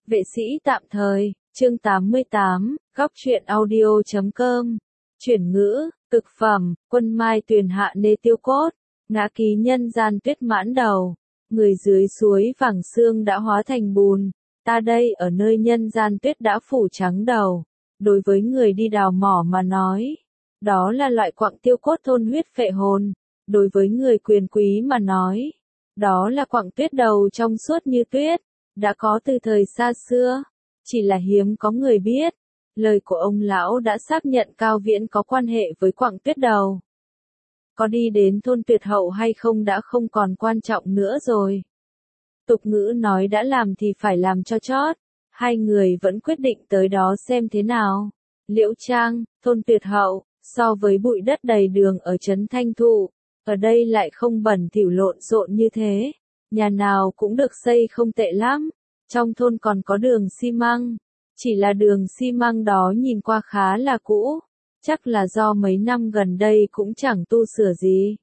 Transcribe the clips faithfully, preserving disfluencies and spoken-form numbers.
Vệ sĩ tạm thời, chương tám mươi tám, góc truyện audio chấm com. Chuyển ngữ, thực phẩm, quân mai tuyền hạ nê tiêu cốt, ngã ký nhân gian tuyết mãn đầu, người dưới suối vàng xương đã hóa thành bùn, ta đây ở nơi nhân gian tuyết đã phủ trắng đầu. Đối với người đi đào mỏ mà nói, đó là loại quặng tiêu cốt thôn huyết phệ hồn, đối với người quyền quý mà nói, đó là quặng tuyết đầu trong suốt như tuyết, đã có từ thời xa xưa, chỉ là hiếm có người biết. Lời của ông lão đã xác nhận Cao Viễn có quan hệ với quặng tuyết đầu. Có đi đến thôn tuyệt hậu hay không đã không còn quan trọng nữa rồi. Tục ngữ nói đã làm thì phải làm cho chót, hai người vẫn quyết định tới đó xem thế nào. Liễu Trang, thôn tuyệt hậu, so với bụi đất đầy đường ở trấn Thanh Thụ, ở đây lại không bẩn thỉu lộn xộn như thế. Nhà nào cũng được xây không tệ lắm, trong thôn còn có đường xi măng. Chỉ là đường xi măng đó nhìn qua khá là cũ, chắc là do mấy năm gần đây cũng chẳng tu sửa gì.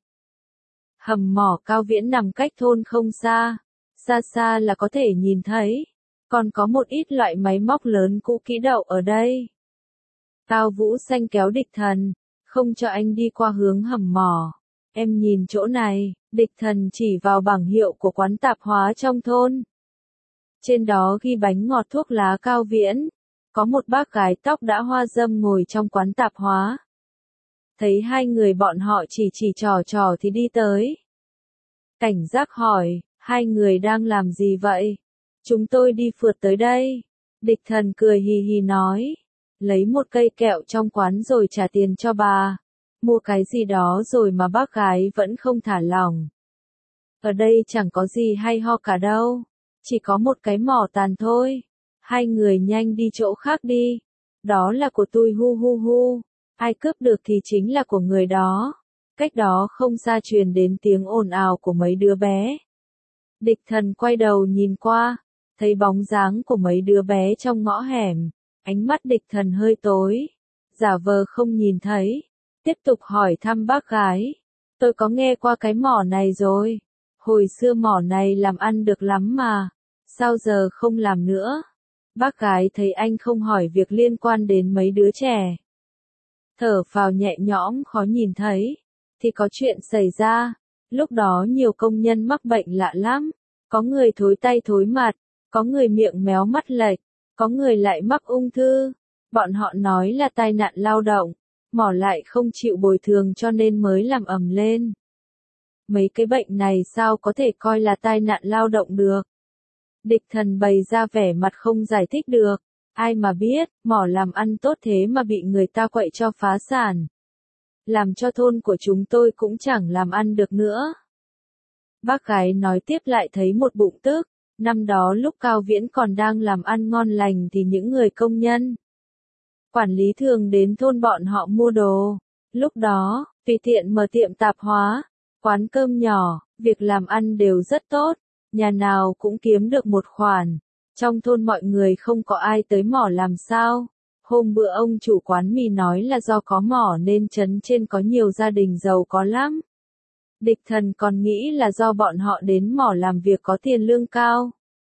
Hầm mỏ Cao Viễn nằm cách thôn không xa, xa xa là có thể nhìn thấy, còn có một ít loại máy móc lớn cũ kỹ đậu ở đây. Cao Vũ Xanh kéo Địch Thần, không cho anh đi qua hướng hầm mỏ. Em nhìn chỗ này, Địch Thần chỉ vào bảng hiệu của quán tạp hóa trong thôn. Trên đó ghi bánh ngọt thuốc lá Cao Viễn. Có một bác gái tóc đã hoa râm ngồi trong quán tạp hóa. Thấy hai người bọn họ chỉ chỉ trò trò thì đi tới. Cảnh giác hỏi, hai người đang làm gì vậy? Chúng tôi đi phượt tới đây. Địch Thần cười hì hì nói. Lấy một cây kẹo trong quán rồi trả tiền cho bà. Mua cái gì đó rồi mà bác gái vẫn không thả lỏng. Ở đây chẳng có gì hay ho cả đâu. Chỉ có một cái mỏ tàn thôi. Hai người nhanh đi chỗ khác đi. Đó là của tôi hu hu hu. Ai cướp được thì chính là của người đó. Cách đó không xa truyền đến tiếng ồn ào của mấy đứa bé. Địch Thần quay đầu nhìn qua. Thấy bóng dáng của mấy đứa bé trong ngõ hẻm. Ánh mắt Địch Thần hơi tối. Giả vờ không nhìn thấy. Tiếp tục hỏi thăm bác gái. Tôi có nghe qua cái mỏ này rồi. Hồi xưa mỏ này làm ăn được lắm mà. Sao giờ không làm nữa? Bác gái thấy anh không hỏi việc liên quan đến mấy đứa trẻ. Thở phào nhẹ nhõm khó nhìn thấy. Thì có chuyện xảy ra. Lúc đó nhiều công nhân mắc bệnh lạ lắm. Có người thối tay thối mặt. Có người miệng méo mắt lệch. Có người lại mắc ung thư. Bọn họ nói là tai nạn lao động. Mỏ lại không chịu bồi thường cho nên mới làm ầm lên. Mấy cái bệnh này sao có thể coi là tai nạn lao động được? Địch Thần bày ra vẻ mặt không giải thích được. Ai mà biết, mỏ làm ăn tốt thế mà bị người ta quậy cho phá sản. Làm cho thôn của chúng tôi cũng chẳng làm ăn được nữa. Bác gái nói tiếp lại thấy một bụng tức. Năm đó lúc Cao Viễn còn đang làm ăn ngon lành thì những người công nhân, quản lý thường đến thôn bọn họ mua đồ. Lúc đó, tùy tiện mở tiệm tạp hóa, quán cơm nhỏ, việc làm ăn đều rất tốt. Nhà nào cũng kiếm được một khoản. Trong thôn mọi người không có ai tới mỏ làm sao. Hôm bữa ông chủ quán mì nói là do có mỏ nên trấn trên có nhiều gia đình giàu có lắm. Địch Thần còn nghĩ là do bọn họ đến mỏ làm việc có tiền lương cao.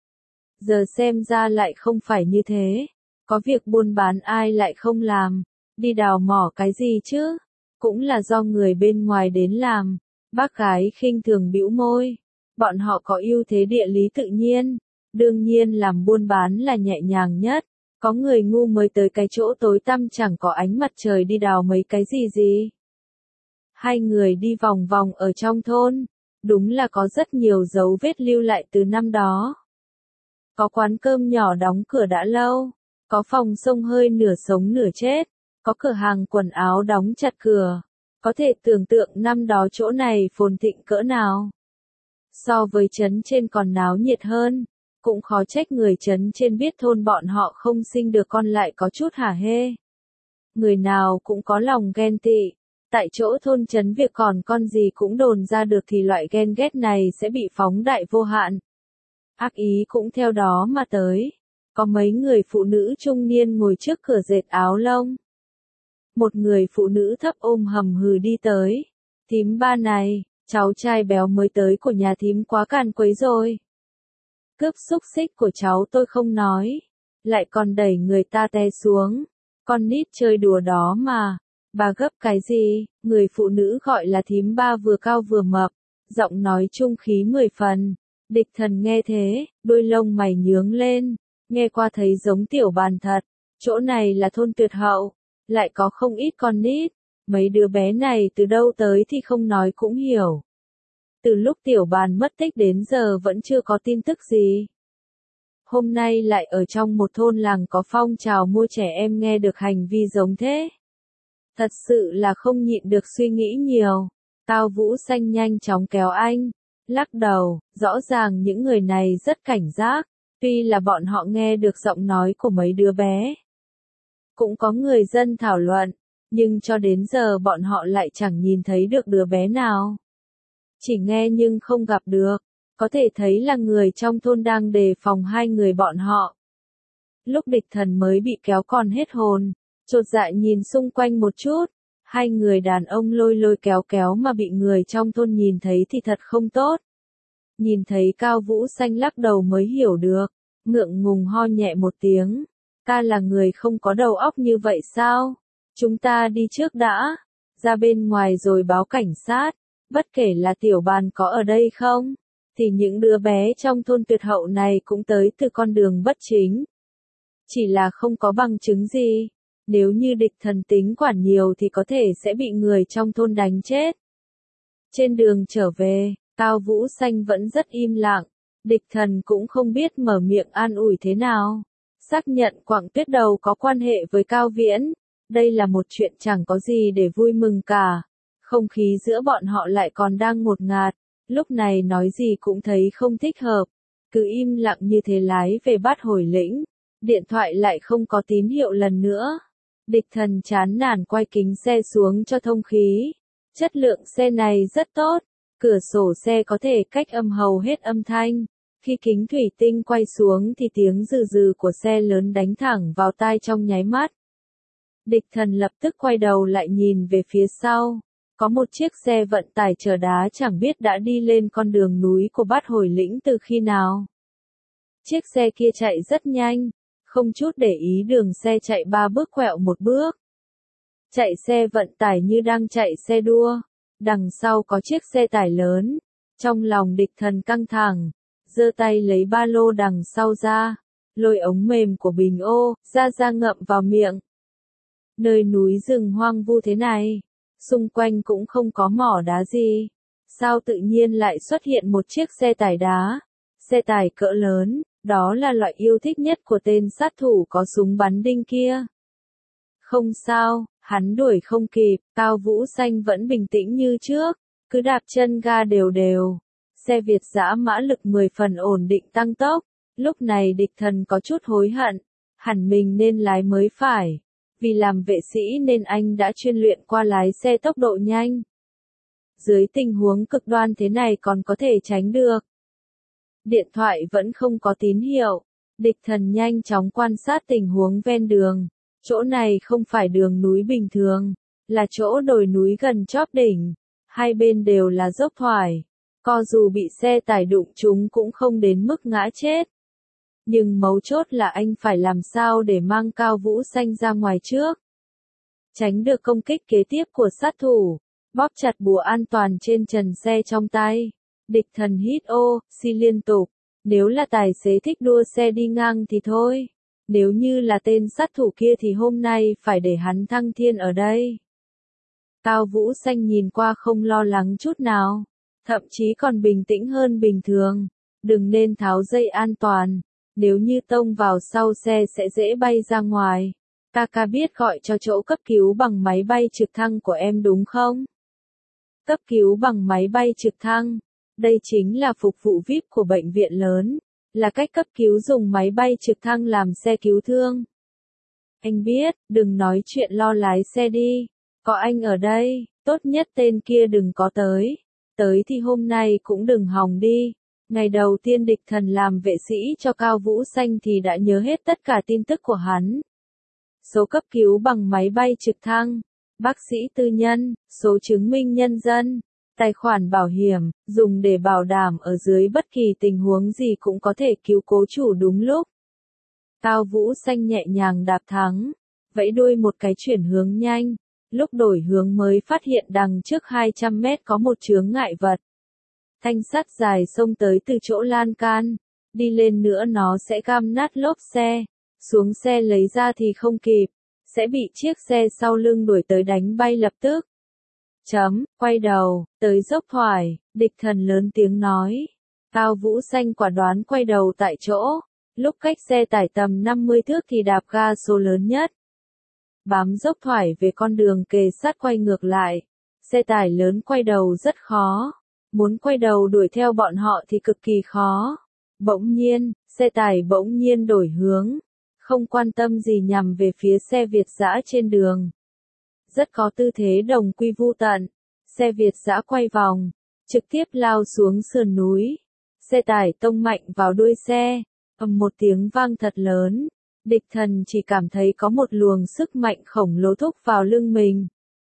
Giờ xem ra lại không phải như thế. Có việc buôn bán ai lại không làm. Đi đào mỏ cái gì chứ? Cũng là do người bên ngoài đến làm. Bác gái khinh thường bĩu môi. Bọn họ có ưu thế địa lý tự nhiên. Đương nhiên làm buôn bán là nhẹ nhàng nhất. Có người ngu mới tới cái chỗ tối tăm chẳng có ánh mặt trời đi đào mấy cái gì gì. Hai người đi vòng vòng ở trong thôn. Đúng là có rất nhiều dấu vết lưu lại từ năm đó. Có quán cơm nhỏ đóng cửa đã lâu. Có phòng xông hơi nửa sống nửa chết. Có cửa hàng quần áo đóng chặt cửa. Có thể tưởng tượng năm đó chỗ này phồn thịnh cỡ nào. So với trấn trên còn náo nhiệt hơn. Cũng khó trách người trấn trên biết thôn bọn họ không sinh được con lại có chút hả hê. Người nào cũng có lòng ghen tị. Tại chỗ thôn trấn việc còn con gì cũng đồn ra được thì loại ghen ghét này sẽ bị phóng đại vô hạn. Ác ý cũng theo đó mà tới. Có mấy người phụ nữ trung niên ngồi trước cửa dệt áo lông. Một người phụ nữ thấp ôm hầm hừ đi tới. Thím ba này, cháu trai béo mới tới của nhà thím quá càn quấy rồi. cướp xúc xích của cháu tôi không nói, lại còn đẩy người ta té xuống. Con nít chơi đùa đó mà. Bà gấp cái gì? Người phụ nữ gọi là thím ba vừa cao vừa mập, giọng nói trung khí mười phần. Địch Thần nghe thế, đôi lông mày nhướng lên, nghe qua thấy giống tiểu bàn thật. Chỗ này là thôn Tuyệt Hậu, lại có không ít con nít. Mấy đứa bé này từ đâu tới thì không nói cũng hiểu. Từ lúc tiểu bàn mất tích đến giờ vẫn chưa có tin tức gì. Hôm nay lại ở trong một thôn làng có phong trào mua trẻ em nghe được hành vi giống thế. Thật sự là không nhịn được suy nghĩ nhiều. Cao Vũ Xanh nhanh chóng kéo anh, lắc đầu, rõ ràng những người này rất cảnh giác, tuy là bọn họ nghe được giọng nói của mấy đứa bé. Cũng có người dân thảo luận, nhưng cho đến giờ bọn họ lại chẳng nhìn thấy được đứa bé nào. Chỉ nghe nhưng không gặp được, có thể thấy là người trong thôn đang đề phòng hai người bọn họ. Lúc Địch Thần mới bị kéo còn hết hồn, chột dạ nhìn xung quanh một chút, hai người đàn ông lôi lôi kéo kéo mà bị người trong thôn nhìn thấy thì thật không tốt. Nhìn thấy Cao Vũ Xanh lắc đầu mới hiểu được, ngượng ngùng ho nhẹ một tiếng. Ta là người không có đầu óc như vậy sao? Chúng ta đi trước đã, ra bên ngoài rồi báo cảnh sát, bất kể là tiểu bàn có ở đây không, thì những đứa bé trong thôn Tuyệt Hậu này cũng tới từ con đường bất chính. Chỉ là không có bằng chứng gì, nếu như Địch Thần tính quản nhiều thì có thể sẽ bị người trong thôn đánh chết. Trên đường trở về, Cao Vũ Xanh vẫn rất im lặng, Địch Thần cũng không biết mở miệng an ủi thế nào. Xác nhận Quảng Tuyết Đầu có quan hệ với Cao Viễn, đây là một chuyện chẳng có gì để vui mừng cả. Không khí giữa bọn họ lại còn đang ngột ngạt, lúc này nói gì cũng thấy không thích hợp. Cứ im lặng như thế lái về Bát Hồi Lĩnh, điện thoại lại không có tín hiệu lần nữa. Địch Thần chán nản quay kính xe xuống cho thông khí. Chất lượng xe này rất tốt, cửa sổ xe có thể cách âm hầu hết âm thanh. Khi kính thủy tinh quay xuống thì tiếng rừ rừ của xe lớn đánh thẳng vào tai trong nháy mắt. Địch Thần lập tức quay đầu lại nhìn về phía sau. Có một chiếc xe vận tải chở đá chẳng biết đã đi lên con đường núi của Bát Hồi Lĩnh từ khi nào. Chiếc xe kia chạy rất nhanh, không chút để ý đường xe chạy ba bước quẹo một bước. Chạy xe vận tải như đang chạy xe đua, đằng sau có chiếc xe tải lớn. Trong lòng Địch Thần căng thẳng, giơ tay lấy ba lô đằng sau ra, lôi ống mềm của bình ô, ra ra ngậm vào miệng. Nơi núi rừng hoang vu thế này, xung quanh cũng không có mỏ đá gì. Sao tự nhiên lại xuất hiện một chiếc xe tải đá? Xe tải cỡ lớn, đó là loại yêu thích nhất của tên sát thủ có súng bắn đinh kia. Không sao, hắn đuổi không kịp, Cao Vũ Xanh vẫn bình tĩnh như trước, cứ đạp chân ga đều đều. Xe Việt dã mã lực mười phần ổn định tăng tốc, lúc này Địch Thần có chút hối hận, hẳn mình nên lái mới phải. Vì làm vệ sĩ nên anh đã chuyên luyện qua lái xe tốc độ nhanh. Dưới tình huống cực đoan thế này còn có thể tránh được. Điện thoại vẫn không có tín hiệu. Địch Thần nhanh chóng quan sát tình huống ven đường. Chỗ này không phải đường núi bình thường, là chỗ đồi núi gần chóp đỉnh. Hai bên đều là dốc thoải. Co dù bị xe tải đụng chúng cũng không đến mức ngã chết. Nhưng mấu chốt là anh phải làm sao để mang Cao Vũ Xanh ra ngoài trước. Tránh được công kích kế tiếp của sát thủ. Bóp chặt bùa an toàn trên trần xe trong tay. Địch Thần hít ô, xi liên tục. Nếu là tài xế thích đua xe đi ngang thì thôi. Nếu như là tên sát thủ kia thì hôm nay phải để hắn thăng thiên ở đây. Cao Vũ Xanh nhìn qua không lo lắng chút nào. Thậm chí còn bình tĩnh hơn bình thường. Đừng nên tháo dây an toàn. Nếu như tông vào sau xe sẽ dễ bay ra ngoài. Kaka biết gọi cho chỗ cấp cứu bằng máy bay trực thăng của em đúng không? Cấp cứu bằng máy bay trực thăng. Đây chính là phục vụ vi ai pi của bệnh viện lớn. Là cách cấp cứu dùng máy bay trực thăng làm xe cứu thương. Anh biết, đừng nói chuyện lo lái xe đi. Có anh ở đây, tốt nhất tên kia đừng có tới. Tới thì hôm nay cũng đừng hòng đi. Ngày đầu tiên Địch Thần làm vệ sĩ cho Cao Vũ Xanh thì đã nhớ hết tất cả tin tức của hắn. Số cấp cứu bằng máy bay trực thăng, bác sĩ tư nhân, số chứng minh nhân dân, Tài khoản bảo hiểm, dùng để bảo đảm ở dưới bất kỳ tình huống gì cũng có thể cứu cố chủ đúng lúc. Cao Vũ Xanh nhẹ nhàng đạp thắng, vẫy đuôi một cái chuyển hướng nhanh, lúc đổi hướng mới phát hiện đằng trước hai trăm mét có một chướng ngại vật. Thanh sắt dài xông tới từ chỗ lan can, đi lên nữa nó sẽ găm nát lốp xe, xuống xe lấy ra thì không kịp, sẽ bị chiếc xe sau lưng đuổi tới đánh bay lập tức. Chấm, quay đầu, tới dốc thoải, địch thần lớn tiếng nói. Cao Vũ Xanh quả đoán quay đầu tại chỗ, lúc cách xe tải tầm năm mươi thước thì đạp ga số lớn nhất. Bám dốc thoải về con đường kề sát quay ngược lại, xe tải lớn quay đầu rất khó, muốn quay đầu đuổi theo bọn họ thì cực kỳ khó. Bỗng nhiên, xe tải bỗng nhiên đổi hướng, không quan tâm gì nhằm về phía xe Việt dã trên đường. Rất có tư thế đồng quy vu tận, xe Việt dã quay vòng, trực tiếp lao xuống sườn núi. Xe tải tông mạnh vào đuôi xe, ầm một tiếng vang thật lớn, địch thần chỉ cảm thấy có một luồng sức mạnh khổng lồ thúc vào lưng mình.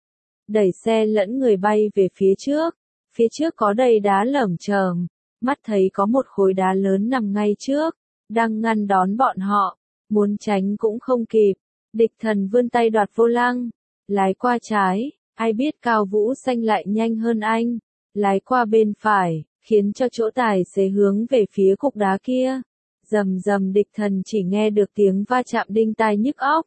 Đẩy xe lẫn người bay về phía trước, phía trước có đầy đá lởm chởm, mắt thấy có một khối đá lớn nằm ngay trước, đang ngăn đón bọn họ, muốn tránh cũng không kịp. Địch thần vươn tay đoạt vô lăng, lái qua trái, ai biết Cao Vũ Xanh lại nhanh hơn anh, lái qua bên phải, khiến cho chỗ tài xế hướng về phía cục đá kia. Rầm rầm, địch thần chỉ nghe được tiếng va chạm đinh tai nhức óc.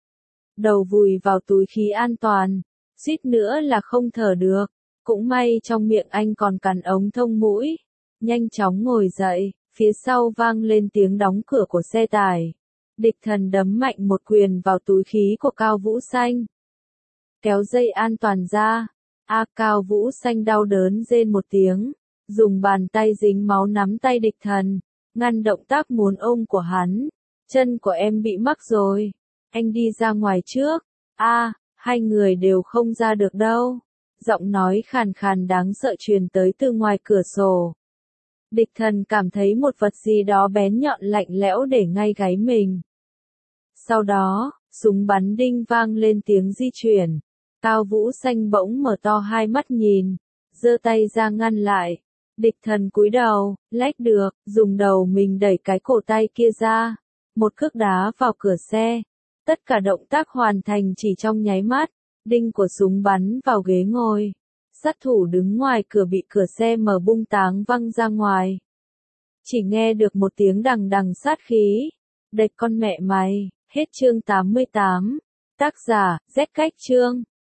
Đầu vùi vào túi khí an toàn, suýt nữa là không thở được, cũng may trong miệng anh còn cắn ống thông mũi. Nhanh chóng ngồi dậy, phía sau vang lên tiếng đóng cửa của xe tải. Địch thần đấm mạnh một quyền vào túi khí của Cao Vũ Xanh. Kéo dây an toàn ra. A Cao Vũ Xanh đau đớn rên một tiếng, dùng bàn tay dính máu nắm tay địch thần, ngăn động tác muốn ôm của hắn. Chân của em bị mắc rồi, anh đi ra ngoài trước. A, hai người đều không ra được đâu. Giọng nói khàn khàn đáng sợ truyền tới từ ngoài cửa sổ. Địch thần cảm thấy một vật gì đó bén nhọn lạnh lẽo để ngay gáy mình. Sau đó, súng bắn đinh vang lên tiếng di chuyển. Cao Vũ Xanh bỗng mở to hai mắt nhìn, giơ tay ra ngăn lại. Địch thần cúi đầu, lách được, dùng đầu mình đẩy cái cổ tay kia ra. Một cước đá vào cửa xe. Tất cả động tác hoàn thành chỉ trong nháy mắt. Đinh của súng bắn vào ghế ngồi. Sát thủ đứng ngoài cửa bị cửa xe mở bung táng văng ra ngoài. Chỉ nghe được một tiếng đằng đằng sát khí. Đệt con mẹ mày, hết chương tám mươi tám. Tác giả, Z Cách Chương.